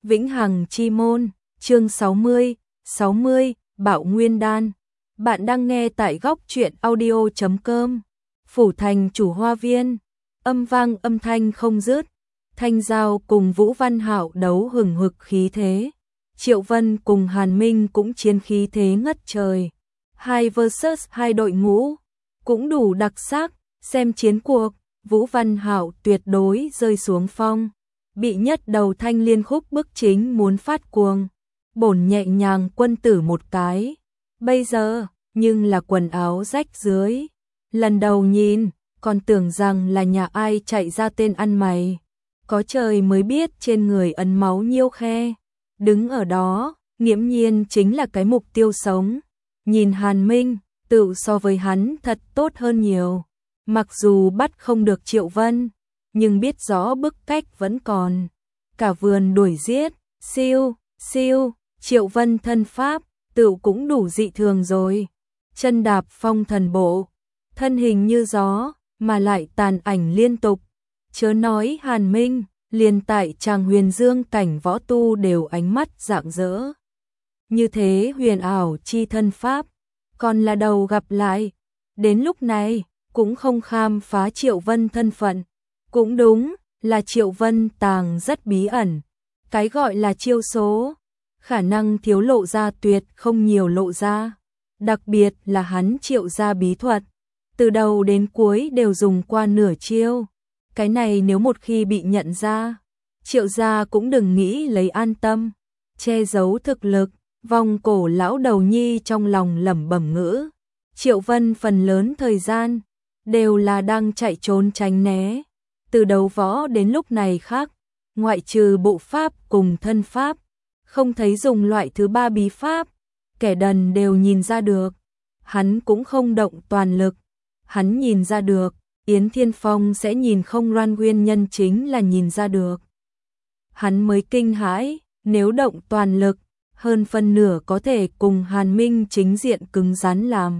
Vĩnh Hằng Chi Môn, chương 60, Bạo Nguyên Đan. Bạn đang nghe tại góc truyện audio.com. Phủ thành chủ hoa viên, âm vang âm thanh không dứt. Thanh Giao cùng Vũ Văn Hạo đấu hừng hực khí thế. Triệu Vân cùng Hàn Minh cũng chiến khí thế ngất trời. 2 vs 2 đội ngũ, cũng đủ đặc sắc. Xem chiến cuộc, Vũ Văn Hạo tuyệt đối rơi xuống phong. Bị nhất đầu thanh liên khúc bức chính muốn phát cuồng. Bổn nhẹ nhàng quân tử một cái. Bây giờ, nhưng là quần áo rách dưới. Lần đầu nhìn, còn tưởng rằng là nhà ai chạy ra tên ăn mày. Có trời mới biết trên người ấn máu nhiêu khe. Đứng ở đó, nghiễm nhiên chính là cái mục tiêu sống. Nhìn Hàn Minh, tự so với hắn thật tốt hơn nhiều. Mặc dù bắt không được Triệu Vân, nhưng biết rõ bức cách vẫn còn. Cả vườn đuổi giết, siêu, Triệu Vân thân pháp, tự cũng đủ dị thường rồi. Chân đạp phong thần bộ, thân hình như gió, mà lại tàn ảnh liên tục. Chớ nói Hàn Minh, liền tại chàng huyền dương cảnh võ tu đều ánh mắt rạng rỡ. Như thế huyền ảo chi thân pháp, còn là đầu gặp lại. Đến lúc này, cũng không khám phá Triệu Vân thân phận. Cũng đúng, là Triệu Vân tàng rất bí ẩn. Cái gọi là chiêu số, khả năng thiếu lộ ra tuyệt không nhiều lộ ra. Đặc biệt là hắn Triệu gia bí thuật, từ đầu đến cuối đều dùng qua nửa chiêu. Cái này nếu một khi bị nhận ra, Triệu gia cũng đừng nghĩ lấy an tâm. Che giấu thực lực, vòng cổ lão đầu nhi trong lòng lẩm bẩm ngữ. Triệu Vân phần lớn thời gian đều là đang chạy trốn tránh né. Từ đấu võ đến lúc này khác, ngoại trừ bộ pháp cùng thân pháp, không thấy dùng loại thứ ba bí pháp. Kẻ đần đều nhìn ra được, hắn cũng không động toàn lực. Hắn nhìn ra được, Yến Thiên Phong sẽ nhìn không ra, nguyên nhân chính là nhìn ra được. Hắn mới kinh hãi, nếu động toàn lực, hơn phân nửa có thể cùng Hàn Minh chính diện cứng rắn làm.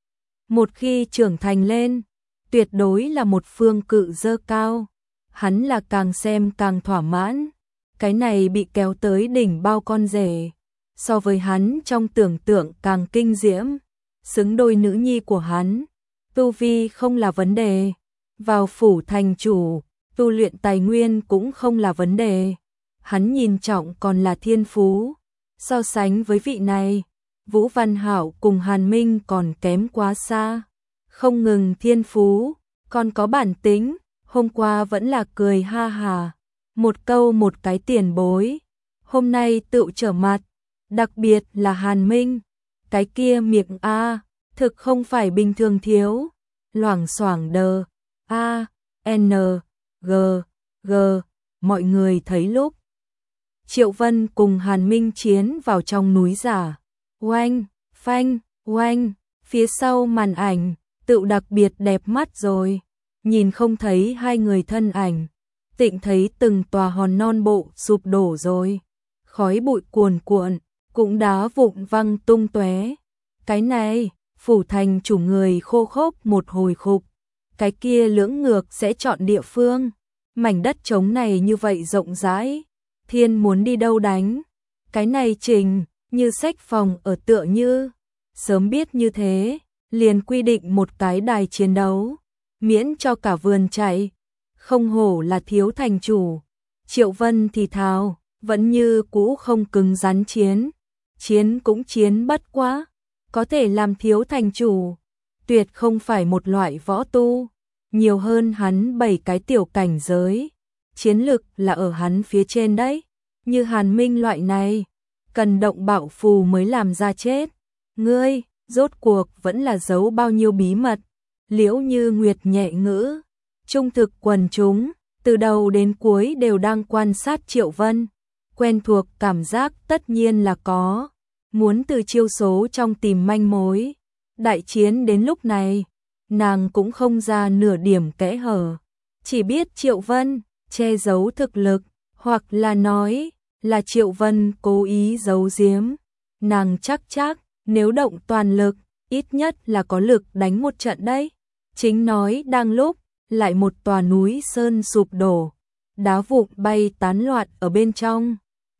Một khi trưởng thành lên, tuyệt đối là một phương cự dơ cao. Hắn là càng xem càng thỏa mãn. Cái này bị kéo tới đỉnh bao con rể, so với hắn trong tưởng tượng càng kinh diễm. Xứng đôi nữ nhi của hắn, tu vi không là vấn đề. Vào phủ thành chủ, tu luyện tài nguyên cũng không là vấn đề. Hắn nhìn trọng còn là thiên phú. So sánh với vị này, Vũ Văn Hạo cùng Hàn Minh còn kém quá xa. Không ngừng thiên phú, còn có bản tính. Hôm qua vẫn là cười ha hà, một câu một cái tiền bối. Hôm nay tự trở mặt, đặc biệt là Hàn Minh. Cái kia miệng A, thực không phải bình thường thiếu. Loảng xoảng đờ, A, N, G, G. Mọi người thấy lúc Triệu Vân cùng Hàn Minh chiến vào trong núi giả. Oanh, phanh, oanh, phía sau màn ảnh, tự đặc biệt đẹp mắt rồi. Nhìn không thấy hai người thân ảnh, tịnh thấy từng tòa hòn non bộ sụp đổ rồi. Khói bụi cuồn cuộn, cũng đá vụn văng tung tóe. Cái này, phủ thành chủ người khô khốc một hồi khục. Cái kia lưỡng ngược sẽ chọn địa phương. Mảnh đất trống này như vậy rộng rãi, thiên muốn đi đâu đánh. Cái này trình, như sách phòng ở tựa như. Sớm biết như thế, liền quy định một cái đài chiến đấu. Miễn cho cả vườn chạy, không hổ là thiếu thành chủ. Triệu Vân thì thào, vẫn như cũ không cứng rắn chiến. Chiến cũng chiến bất quá, có thể làm thiếu thành chủ. Tuyệt không phải một loại võ tu, nhiều hơn hắn 7 cái tiểu cảnh giới. Chiến lực là ở hắn phía trên đấy. Như Hàn Minh loại này, cần động bạo phù mới làm ra chết. Ngươi, rốt cuộc vẫn là giấu bao nhiêu bí mật. Liễu Như Nguyệt nhẹ ngữ, trung thực quần chúng, từ đầu đến cuối đều đang quan sát Triệu Vân. Quen thuộc cảm giác tất nhiên là có, muốn từ chiêu số trong tìm manh mối. Đại chiến đến lúc này, nàng cũng không ra nửa điểm kẽ hở. Chỉ biết Triệu Vân che giấu thực lực, hoặc là nói là Triệu Vân cố ý giấu giếm. Nàng chắc nếu động toàn lực, ít nhất là có lực đánh một trận đấy. Chính nói đang lúc, lại một tòa núi sơn sụp đổ, đá vụn bay tán loạn ở bên trong.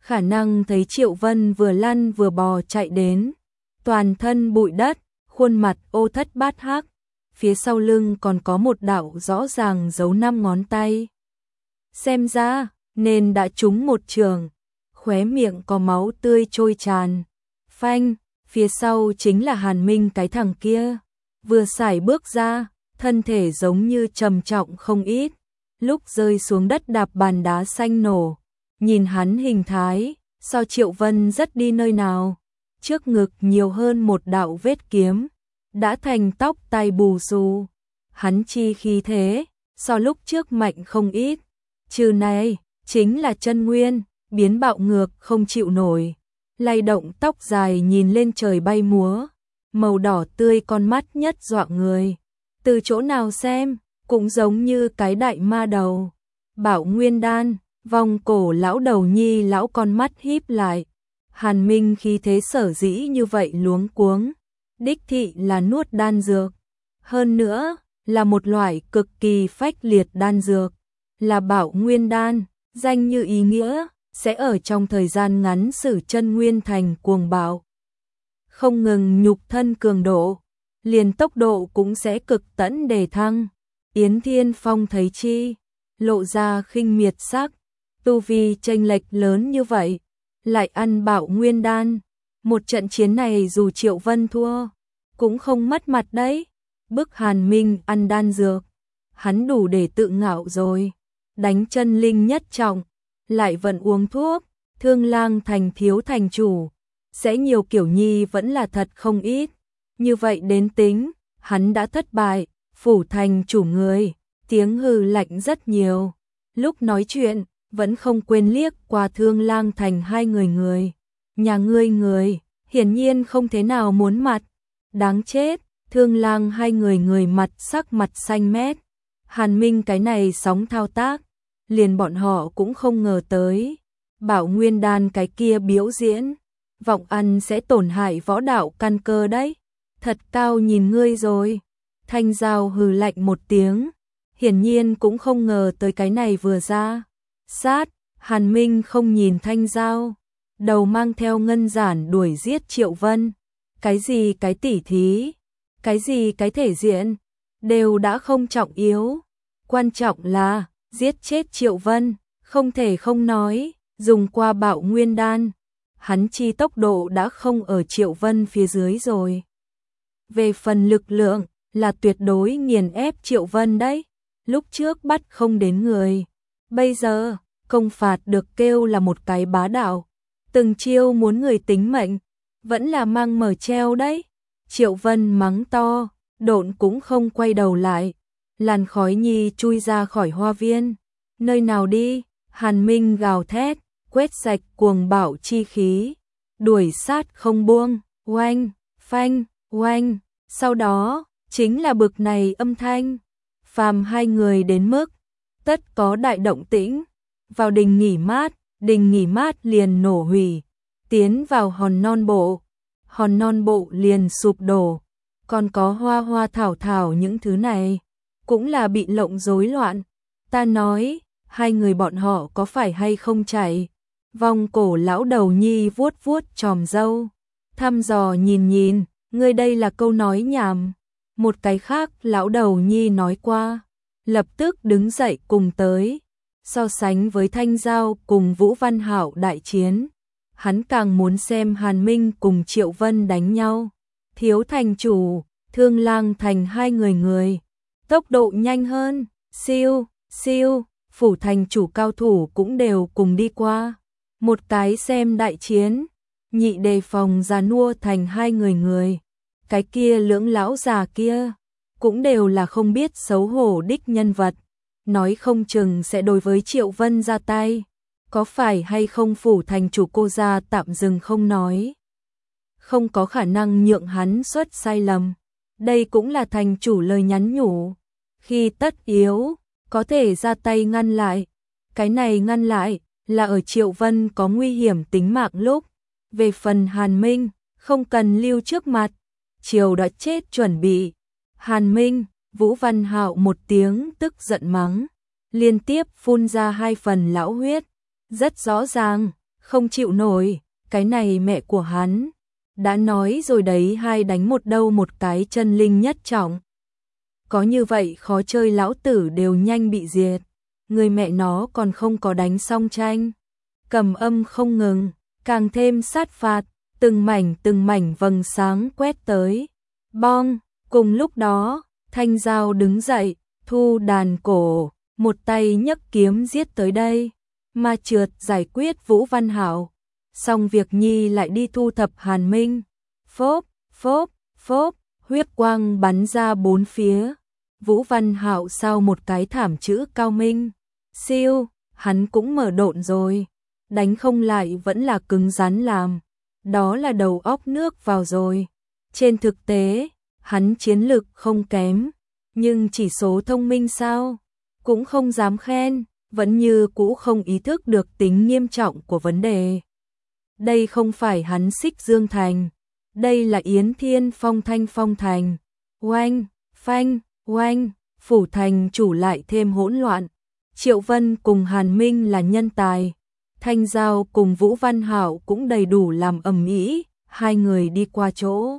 khả năng thấy Triệu Vân vừa lăn vừa bò chạy đến, toàn thân bụi đất, khuôn mặt ô thất bát hắc, phía sau lưng còn có một đạo rõ ràng dấu 5 ngón tay. Xem ra, nên đã trúng một trường, khóe miệng có máu tươi trôi tràn. Phanh, phía sau chính là Hàn Minh cái thằng kia, vừa sải bước ra, thân thể giống như trầm trọng không ít, lúc rơi xuống đất đạp bàn đá xanh nổ. Nhìn hắn hình thái, so Triệu Vân rất đi nơi nào, trước ngực nhiều hơn một đạo vết kiếm, đã thành tóc tai bù xù. Hắn chi khí thế, so lúc trước mạnh không ít, trừ này, chính là chân nguyên, biến bạo ngược không chịu nổi, lay động tóc dài nhìn lên trời bay múa, màu đỏ tươi con mắt nhất dọa người, từ chỗ nào xem, cũng giống như cái đại ma đầu. Bảo Nguyên Đan, vòng cổ lão đầu nhi lão con mắt híp lại. Hàn Minh khí thế sở dĩ như vậy luống cuống, đích thị là nuốt đan dược, hơn nữa là một loại cực kỳ phách liệt đan dược, là Bảo Nguyên Đan, danh như ý nghĩa, sẽ ở trong thời gian ngắn sử chân nguyên thành cuồng bạo. Không ngừng nhục thân cường độ, liền tốc độ cũng sẽ cực tẫn đề thăng. Yến Thiên Phong thấy chi, lộ ra khinh miệt sắc, tu vi chênh lệch lớn như vậy, lại ăn Bảo Nguyên Đan, một trận chiến này dù Triệu Vân thua, cũng không mất mặt đấy. Bức Hàn Minh ăn đan dược, hắn đủ để tự ngạo rồi, đánh chân linh nhất trọng, lại vẫn uống thuốc, Thương Lang thành thiếu thành chủ, sẽ nhiều kiểu nhi vẫn là thật không ít. Như vậy đến tính, hắn đã thất bại, phủ thành chủ người, tiếng hừ lạnh rất nhiều. Lúc nói chuyện, vẫn không quên liếc qua Thương Lang thành hai người. Nhà ngươi người, hiển nhiên không thế nào muốn mặt. Đáng chết, Thương Lang hai người mặt sắc mặt xanh mét. Hàn Minh cái này sóng thao tác, liền bọn họ cũng không ngờ tới. Bảo Nguyên Đan cái kia biểu diễn, vọng ăn sẽ tổn hại võ đạo căn cơ đấy. Thật cao nhìn ngươi rồi. Thanh Giao hừ lạnh một tiếng, hiển nhiên cũng không ngờ tới cái này vừa ra. Sát, Hàn Minh không nhìn Thanh Giao, đầu mang theo ngân giản đuổi giết Triệu Vân. Cái gì cái tỉ thí, cái gì cái thể diện, đều đã không trọng yếu. Quan trọng là, giết chết Triệu Vân, không thể không nói, dùng qua Bảo Nguyên Đan. Hắn chi tốc độ đã không ở Triệu Vân phía dưới rồi. Về phần lực lượng, là tuyệt đối nghiền ép Triệu Vân đấy. Lúc trước bắt không đến người, bây giờ, công phạt được kêu là một cái bá đạo. Từng chiêu muốn người tính mệnh, vẫn là mang mở treo đấy. Triệu Vân mắng to, độn cũng không quay đầu lại. Làn khói nhi chui ra khỏi hoa viên. Nơi nào đi, Hàn Minh gào thét, quét sạch cuồng bạo chi khí, đuổi sát không buông, oanh, phanh, oanh. Sau đó, chính là bực này âm thanh. Phàm hai người đến mức, tất có đại động tĩnh. Vào đình nghỉ mát liền nổ hủy. Tiến vào hòn non bộ liền sụp đổ. Còn có hoa thảo những thứ này, cũng là bị lộng rối loạn. Ta nói, hai người bọn họ có phải hay không chạy? Vòng cổ lão đầu nhi vuốt chòm râu, thăm dò nhìn, ngươi đây là câu nói nhảm. Một cái khác lão đầu nhi nói qua, lập tức đứng dậy cùng tới. So sánh với Thanh Giao cùng Vũ Văn Hạo đại chiến, hắn càng muốn xem Hàn Minh cùng Triệu Vân đánh nhau. Thiếu thành chủ, Thương Lang thành hai người, tốc độ nhanh hơn, siêu, phủ thành chủ cao thủ cũng đều cùng đi qua. Một cái xem đại chiến, nhị đề phòng già nua thành hai người. Cái kia lưỡng lão già kia, cũng đều là không biết xấu hổ đích nhân vật. Nói không chừng sẽ đối với Triệu Vân ra tay. Có phải hay không phủ thành chủ cô ra tạm dừng không nói. Không có khả năng nhượng hắn xuất sai lầm. Đây cũng là thành chủ lời nhắn nhủ. Khi tất yếu, có thể ra tay ngăn lại. Cái này ngăn lại, là ở Triệu Vân có nguy hiểm tính mạng lúc. Về phần Hàn Minh, không cần lưu trước mặt. Triều đã chết chuẩn bị. Hàn Minh, Vũ Văn Hạo một tiếng tức giận mắng, liên tiếp phun ra hai phần lão huyết. Rất rõ ràng, không chịu nổi, cái này mẹ của hắn. Đã nói rồi đấy, hai đánh một đâu một cái chân linh nhất trọng. Có như vậy khó chơi lão tử đều nhanh bị diệt. Người mẹ nó còn không có đánh xong tranh. Cầm âm không ngừng, càng thêm sát phạt, từng mảnh vầng sáng quét tới. Bong, cùng lúc đó, Thanh Giao đứng dậy, thu đàn cổ, một tay nhấc kiếm giết tới đây. Ma Trượt giải quyết Vũ Văn Hạo, xong việc nhi lại đi thu thập Hàn Minh. Phốp, phốp, phốp, huyết quang bắn ra bốn phía. Vũ Văn Hạo sau một cái thảm chữ cao minh. Siêu, hắn cũng mở độn rồi. Đánh không lại vẫn là cứng rắn làm. Đó là đầu óc nước vào rồi. Trên thực tế, hắn chiến lực không kém. Nhưng chỉ số thông minh sao? Cũng không dám khen, vẫn như cũ không ý thức được tính nghiêm trọng của vấn đề. Đây không phải hắn Xích Dương Thành. Đây là Yến Thiên Phong Thành. Oanh, phanh, oanh, phủ thành chủ lại thêm hỗn loạn. Triệu Vân cùng Hàn Minh là nhân tài. Thanh Giao cùng Vũ Văn Hạo cũng đầy đủ làm ầm ĩ, hai người đi qua chỗ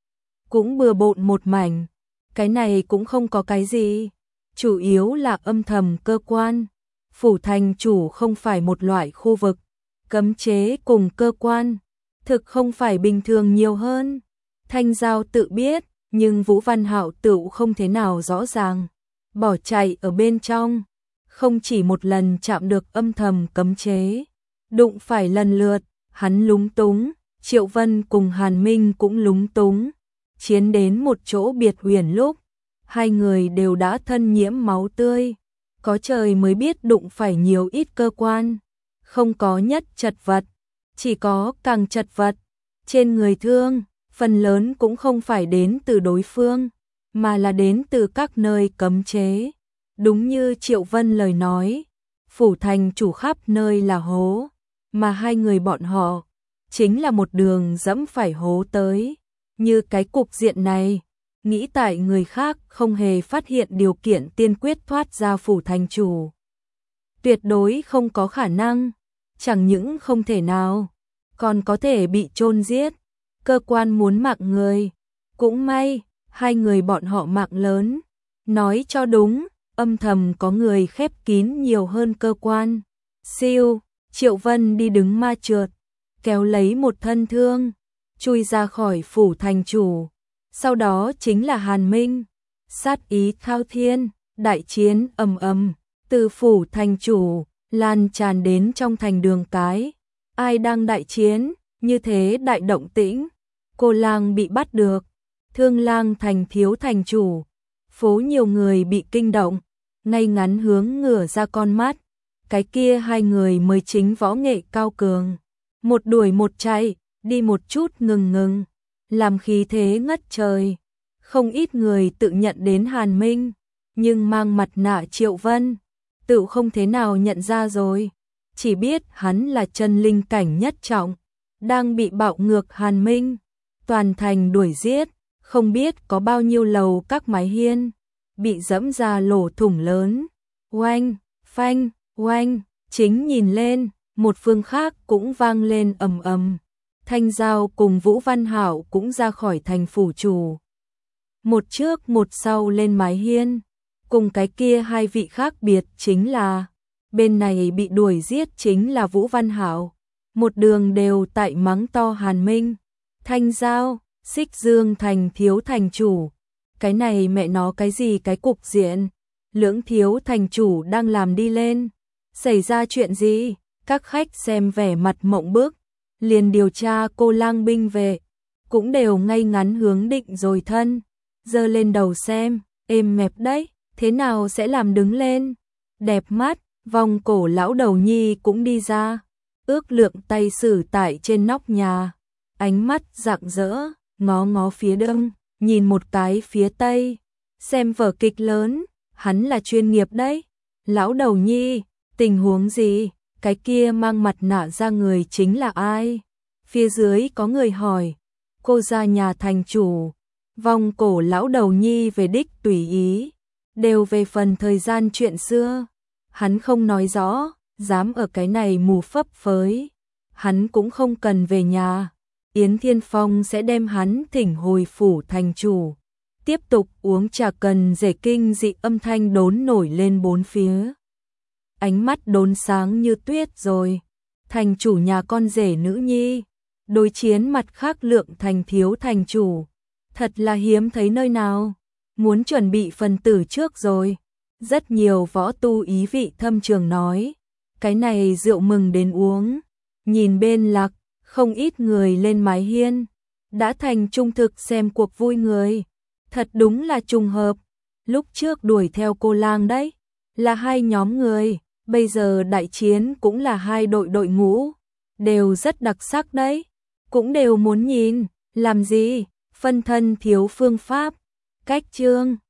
cũng bừa bộn một mảnh. Cái này cũng không có cái gì, chủ yếu là âm thầm cơ quan. Phủ thành chủ không phải một loại khu vực, cấm chế cùng cơ quan, thực không phải bình thường nhiều hơn. Thanh Giao tự biết, nhưng Vũ Văn Hạo tự không thế nào rõ ràng. Bỏ chạy ở bên trong, không chỉ một lần chạm được âm thầm cấm chế. Đụng phải lần lượt, hắn lúng túng, Triệu Vân cùng Hàn Minh cũng lúng túng. Chiến đến một chỗ biệt huyền lúc, hai người đều đã thân nhiễm máu tươi. Có trời mới biết đụng phải nhiều ít cơ quan. Không có nhất chật vật, chỉ có càng chật vật. Trên người thương, phần lớn cũng không phải đến từ đối phương, mà là đến từ các nơi cấm chế. Đúng như Triệu Vân lời nói, phủ thành chủ khắp nơi là hố, mà hai người bọn họ chính là một đường dẫm phải hố tới. Như cái cục diện này, nghĩ tại người khác không hề phát hiện điều kiện tiên quyết thoát ra phủ thành chủ. Tuyệt đối không có khả năng, chẳng những không thể nào, còn có thể bị chôn giết. Cơ quan muốn mạng người, cũng may, hai người bọn họ mạng lớn. Nói cho đúng, âm thầm có người khép kín nhiều hơn cơ quan. Siêu, Triệu Vân đi đứng ma trượt, kéo lấy một thân thương, chui ra khỏi phủ thành chủ. Sau đó chính là Hàn Minh, sát ý thao thiên, đại chiến ầm ầm, từ phủ thành chủ lan tràn đến trong thành đường cái. Ai đang đại chiến, như thế đại động tĩnh. Cô lang bị bắt được, Thương Lang thành thiếu thành chủ, phố nhiều người bị kinh động, ngay ngắn hướng ngửa ra con mắt. Cái kia hai người mới chính võ nghệ cao cường, một đuổi một chạy, đi một chút ngừng, làm khí thế ngất trời. Không ít người tự nhận đến Hàn Minh, nhưng mang mặt nạ Triệu Vân, tự không thế nào nhận ra rồi, chỉ biết hắn là chân linh cảnh nhất trọng, đang bị bạo ngược Hàn Minh. Toàn thành đuổi giết, không biết có bao nhiêu lầu các mái hiên bị dẫm ra lỗ thủng lớn. Oanh, phanh, oanh, chính nhìn lên, một phương khác cũng vang lên ầm ầm. Thanh Giao cùng Vũ Văn Hạo cũng ra khỏi thành phủ chủ. Một trước một sau lên mái hiên, cùng cái kia hai vị khác biệt chính là, bên này bị đuổi giết chính là Vũ Văn Hạo, một đường đều tại mắng to Hàn Minh. Thanh Giao, Xích Dương thành thiếu thành chủ, cái này mẹ nó cái gì cái cục diện, lưỡng thiếu thành chủ đang làm đi lên, xảy ra chuyện gì? Các khách xem vẻ mặt mộng bức, liền điều tra cô lang binh về, cũng đều ngay ngắn hướng định rồi thân, giơ lên đầu xem, êm mẹp đấy, thế nào sẽ làm đứng lên, đẹp mắt. Vòng cổ lão đầu nhi cũng đi ra, ước lượng tay sử tại trên nóc nhà, ánh mắt rạng rỡ, ngó phía đông, nhìn một cái phía tây, xem vở kịch lớn, hắn là chuyên nghiệp đấy. Lão đầu nhi, tình huống gì? Cái kia mang mặt nạ ra người chính là ai? Phía dưới có người hỏi. Cô ra nhà thành chủ. Vòng cổ lão đầu nhi về đích tùy ý, đều về phần thời gian chuyện xưa. Hắn không nói rõ, dám ở cái này mù phấp phới. hắn cũng không cần về nhà. Yến Thiên Phong sẽ đem hắn thỉnh hồi phủ thành chủ. Tiếp tục uống trà cần rể, kinh dị âm thanh đốn nổi lên bốn phía. Ánh mắt đốn sáng như tuyết rồi. Thành chủ nhà con rể nữ nhi, đối chiến mặt khác Lượng Thành thiếu thành chủ. Thật là hiếm thấy nơi nào. Muốn chuẩn bị phần tử trước rồi. Rất nhiều võ tu ý vị thâm trường nói. Cái này rượu mừng đến uống. Nhìn bên Lạc, không ít người lên mái hiên. Đã thành trung thực xem cuộc vui người. Thật đúng là trùng hợp. Lúc trước đuổi theo cô lang đấy. Là hai nhóm người. Bây giờ đại chiến cũng là hai đội ngũ. Đều rất đặc sắc đấy. Cũng đều muốn nhìn. Làm gì? Phân thân thiếu phương pháp. Cách chương